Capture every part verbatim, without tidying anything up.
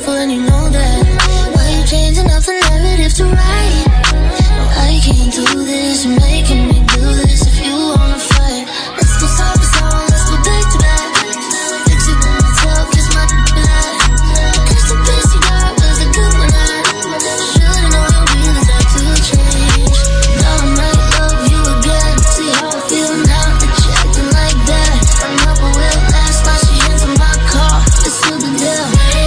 beautiful and you know that. Why you changing up the narrative to right? No, I can't do this, you're making me do this. If you wanna fight, let's go side by side, let's go back to back. Fix it with myself, kiss my back. Cause the best you got was a good one. I should've known you'd be the type to change. Now I might love you again. See how I feel now that you're acting like that. I never will last, now she into my car. It's still the deal.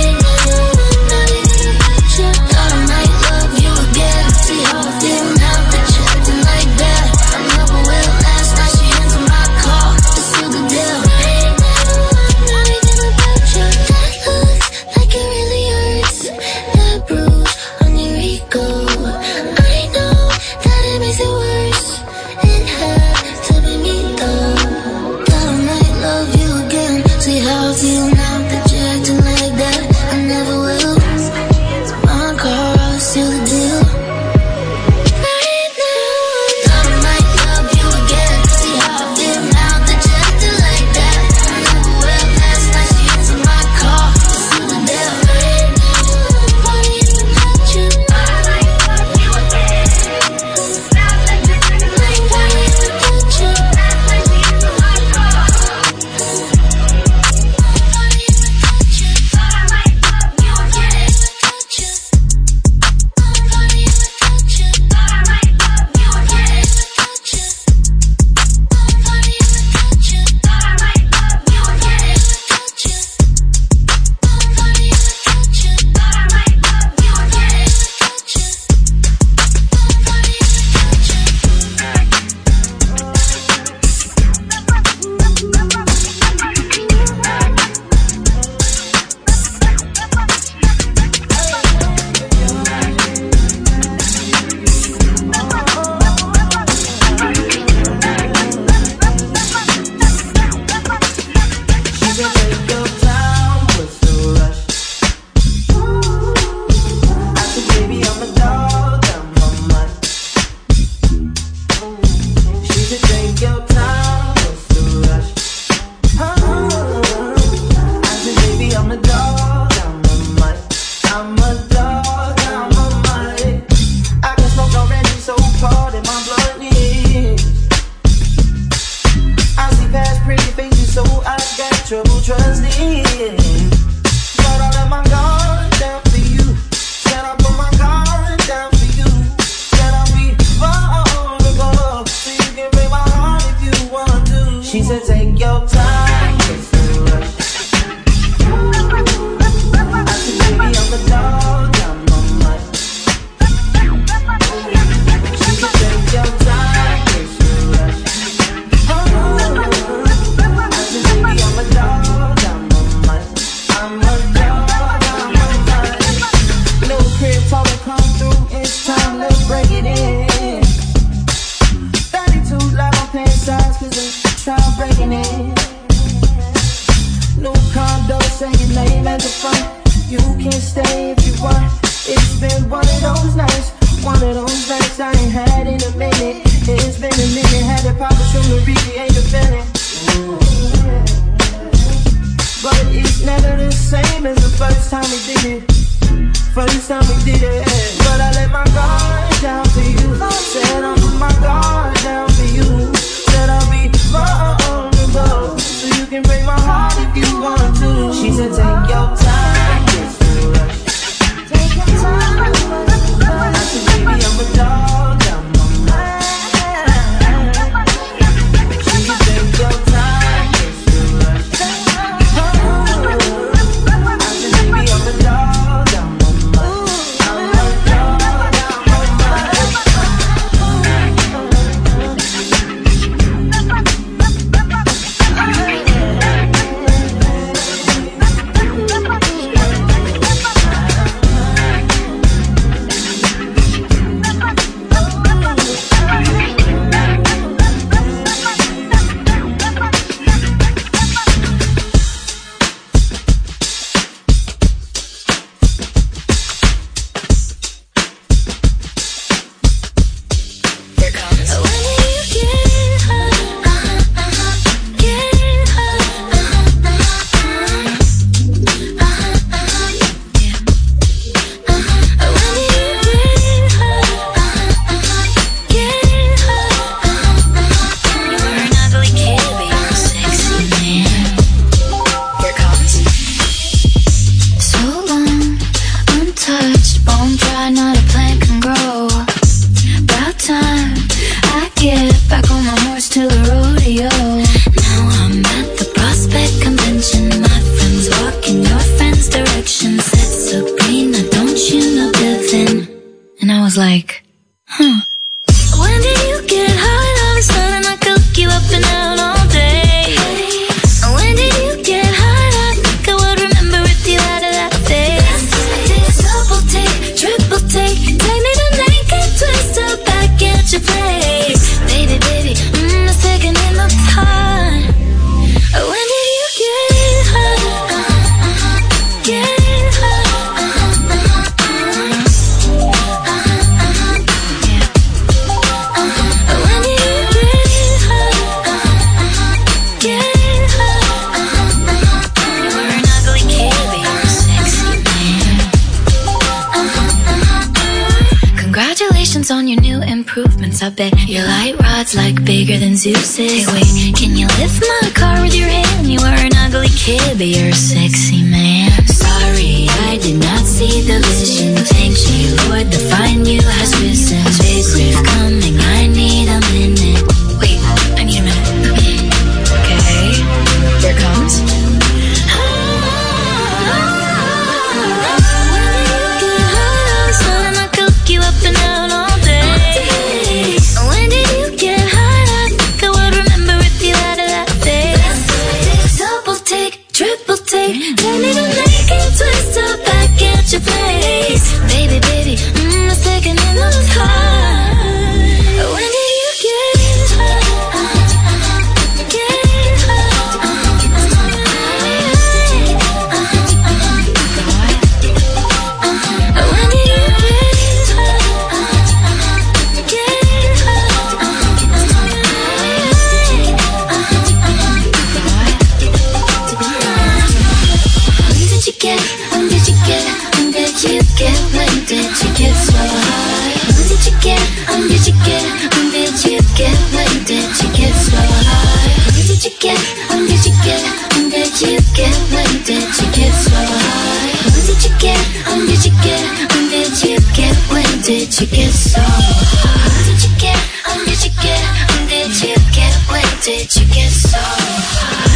Thought I might love you again. See how I feel now that you're acting like that. I never will last, now she into my car. It's still the deal. Not even about you. That looks like it really hurts. That bruise on your ego, I know that it makes it worse. It had to be me though. Thought I might love you again. See how I feel now that you're acting like that. I never will. My car, still the deal. Right now, thought I might love you again. See how I feel now that you're acting like that. I never will last, now she into my car. It's still the deal. Right now, funny without you. Thought I might love you again. Now that you're acting like that. Funny without you. Last night she into my car. Funny without you. Thought I might love you again. Without you. Funny without you. Thought I might love you again. Without you. Funny without you. Thought I might love you again. Without you. Funny without you. Thought I might love you again. Without you. She said take your time, what's the rush? I said baby I'm a dog, I'm a mutt. She said take your time, what's the rush? I said baby I'm a dog, I'm a mutt. I'm a dog, I'm a mutt. I can smoke already, so part in my blood is. I see past pretty faces, so I got trouble trusting. But I let my guard down for you. Said I put my guard down for you. Said I'll be vulnerable, so you can break my heart if you want to. She said take your time, it's a rush. I said baby I'm a dog, I'm a mutt. She said take your time, it's a rush. I said baby I'm a dog, I'm a mutt. I'm a dog, I'm a mutt. Little crib talk to come through, it's time, let's break it in. thirty-two loud on pants size, cause I'm trying breaking in. New condo, say your name at the front. You can stay if you want. It's been one of those nights, one of those nights I ain't had in a minute. It's been a minute, had to pop it from the recreate the feeling. But it's never the same as the first time we did it. First time we did it. But I let my guard down for you. Said I'll put my guard down for you. Said I'll be vulnerable, so you can break my heart if you want to. She said take your time, it's a rush. Take your time, I said baby I'm a dog, I'm a mutt. She said take your time, it's a rush. I said baby I'm a dog, I'm a mutt. I'm a dog, I'm a mutt. was like, huh. When did you get hot all of a sudden? I could look you up and down all day. When did you get hot? I think I would remember if you had a that face. Double take, triple take, take me to naked, twist up back at your place. Baby, baby, mmm, a second in the time. When did you get hot? Uh-huh, get hot. Uh-huh, uh-huh, uh-huh, uh-huh, yeah. Uh-huh. When did you get hot? Uh-huh, get hot. Uh-huh, uh-huh. You were an ugly kid, but you were sexy, man. Uh-huh, uh-huh. Congratulations on your new improvements. I bet your light rod's like bigger than Zeus's. Hey, wait, can you lift my car with your hand? You were an ugly kid, but you're a sexy man. Sorry, I did not see the vision. Thank you, Lord, the fine you has risen. Space wave coming, I need a minute. Wait, I need a minute. Okay, here it comes. You up and down all day. When did you get hot? I think I would remember if you had a that face. Double take, triple take, take me to naked, twist up back at your place. Baby, baby, mmm, a second in the time. When did you get hot? Get hot. When did you get When did you get, when did you get, when did you get so high? When did you get, when did you get, when did you get, when did you get so high? When did you get, when did you get, when did you get, when did you get so high? When did you get, when did you get, when did you get, when did you get so high? When did you get, when did you get, when did you get, when did you get so high?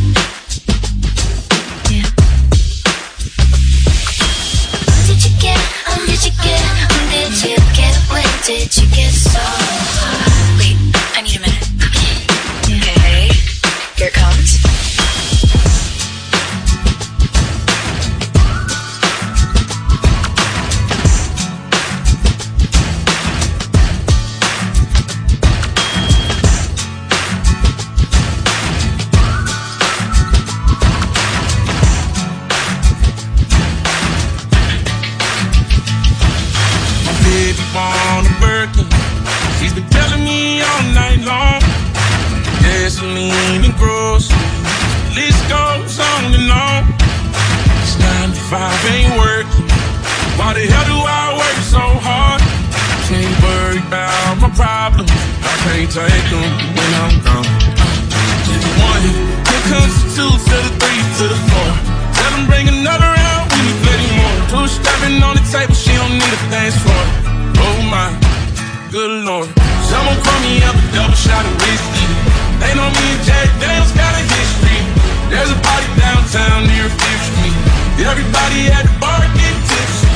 When did you get, when did you get, when did you get so high? Wait, I need a minute. Okay, here it comes. On a Birkin, she's been telling me all night long. Gasoline and groceries, list goes on and on. It's nine to five, ain't working. Why the hell do I work so hard? Can't worry about my problems, I can't take them when I'm gone. To the one, here comes the two, to the three, to the four. Tell them bring another round, we need plenty more. Two stepping on the table, she don't need a dance floor. Oh my, good Lord. Someone pour me up a double shot of whiskey. They know me and Jack Daniels got a history. There's a party downtown near Fifth Street. Everybody at the bar getting tipsy.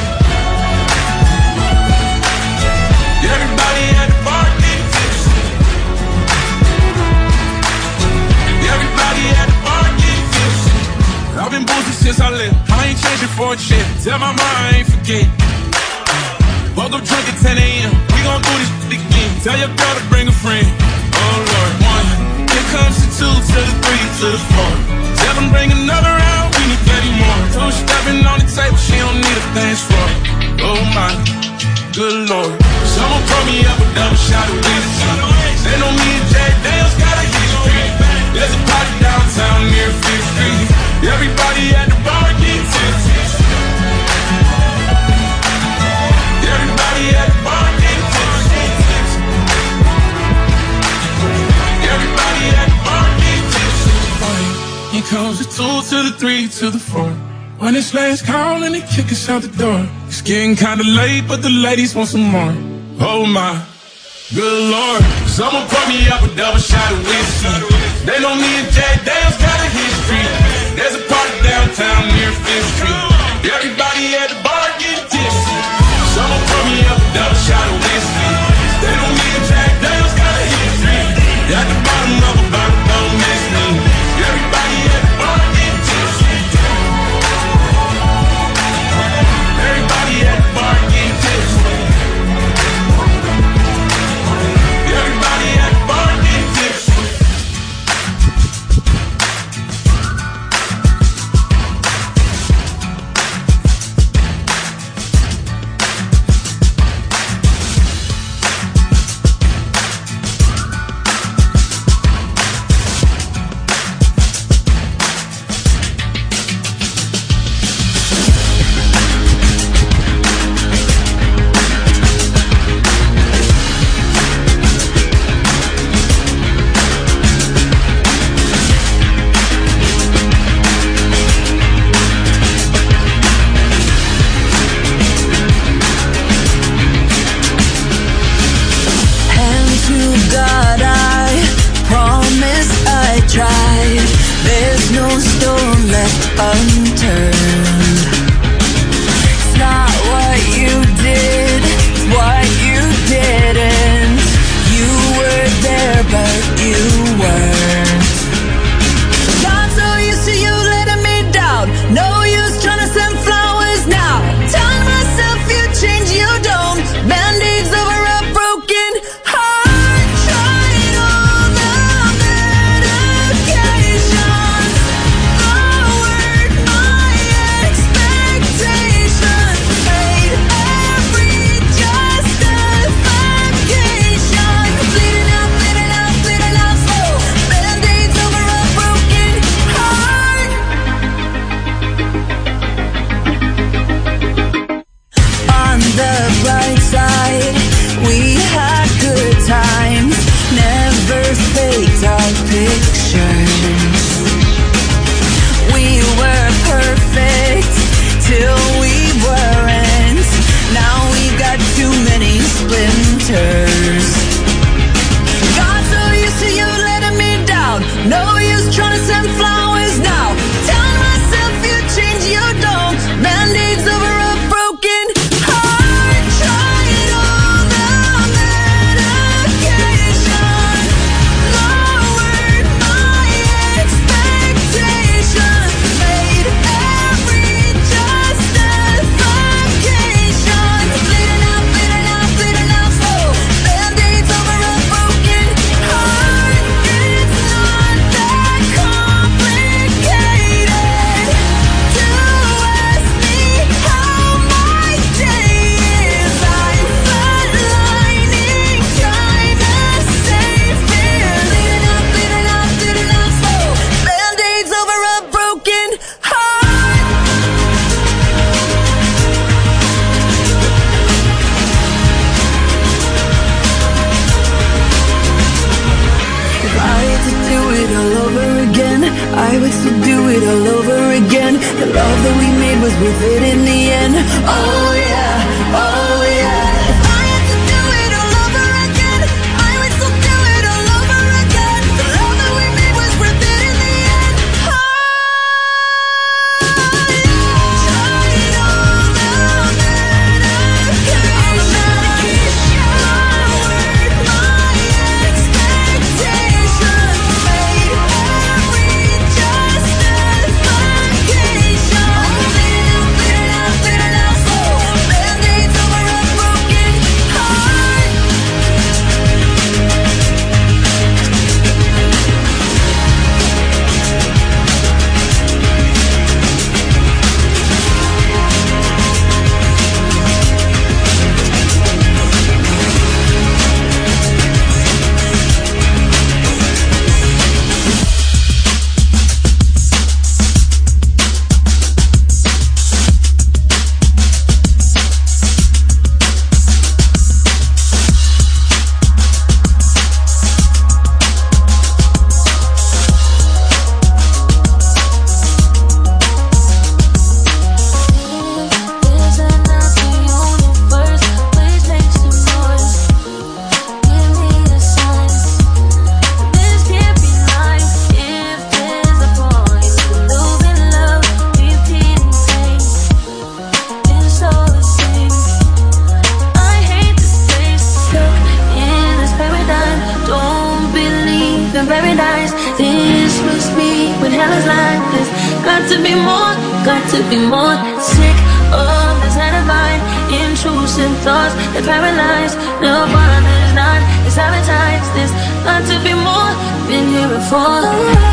Everybody at the bar getting tipsy. Everybody at the bar getting tipsy. I've been boozing since I left. I ain't changing for a check. Tell my mom I ain't forget. Woke up drunk at ten a.m. We gon' do this again. Tell your girl to bring a friend. Oh Lord, one. Here comes the two, to the three, to the four. Tell them bring another round, we need plenty more. Two stepping on the table, she don't need a dance floor. Oh my, good Lord. Someone pour me up a double shot of whiskey. They know me and Jack Daniels got a history. There's a party downtown near Fifth Street. Everybody at the bar getting tipsy. Everybody at the bar getting tipsy. Everybody at the bar getting tipsy. Here comes the two, to the three, to the four. When it's last call and they kick us out the door. It's getting kinda late, but the ladies want some more. Oh my, good Lord. Someone pour me up a double shot of whiskey. They know me and Jack Daniels got a history. There's a party downtown near Fifth Street. Everybody at the bar getting tipsy. Someone pour me up a double shot to be more. Sick of this divine intrusive thoughts that paralyze. No one is not, it's sabotage this. Got to be more, been here before.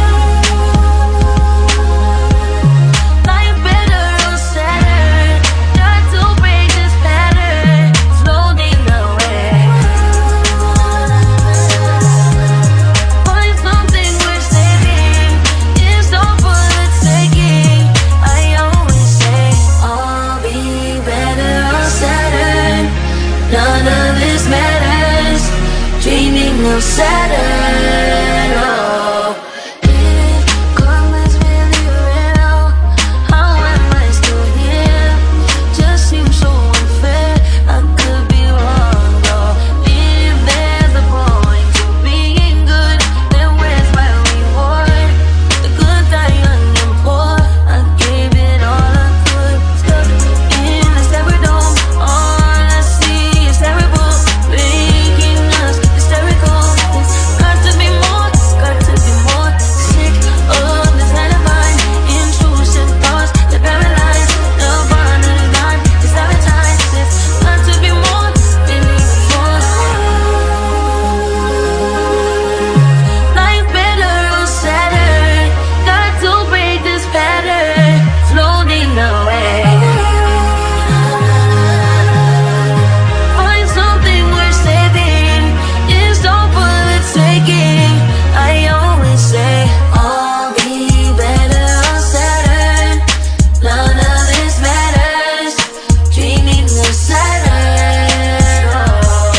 No Saturn, oh. If karma's really real, how am I still here? Just seems so unfair, I could be wrong though. If there's a point to being good, then where's my reward? The good die young and poor, I gave it all I could. Stuck in the stereo, all I see is terrible, making us hysterical. Got to be more, got to be more. Sick of this divine intrusive thoughts that paralyze. The bond is gone, it's sabotage this. Got to be more, been here before. Life better on Saturn. Got to break this pattern, floating away. Find something worth saving. It's all for the taking. I always say, all be better on Saturn. None of this matters. Dreaming of Saturn. Oh.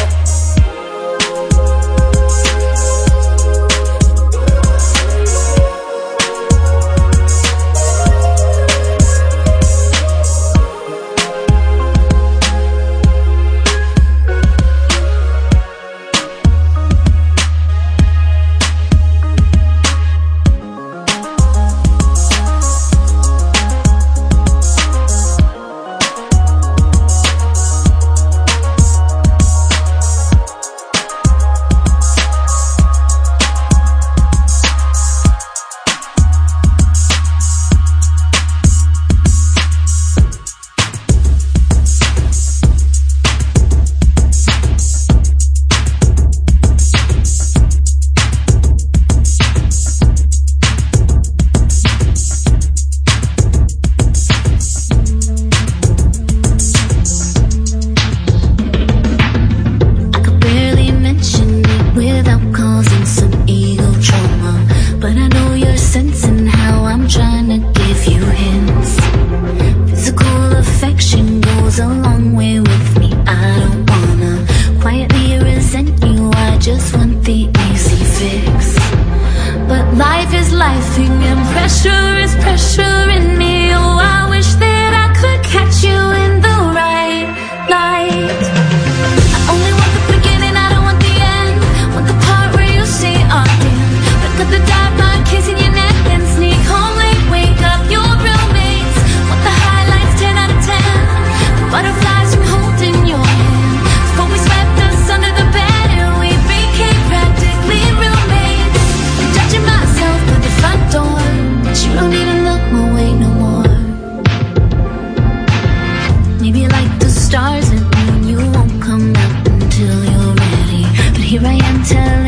I could barely mention it without causing some ego trauma, but I know you're sensing how I'm trying to give you hints. Physical affection goes a long way with me. I don't wanna quietly resent you, I just want the easy fix. But life is lifing and pressure is pressure in me. Oh, I wish that I could catch you in the right light. I only want the beginning, I don't want the end. Want the part where you say I'm in. But got the dot line kissing your neck and sneak home late, wake up your roommates. Want the highlights ten out of ten. The butterflies from holding your hand. Before we swept us under the bed and we became practically roommates. Judging myself at the front door, but you don't even look my way no more. Maybe like the stars at noon, you won't come out until you're ready. But here I am telling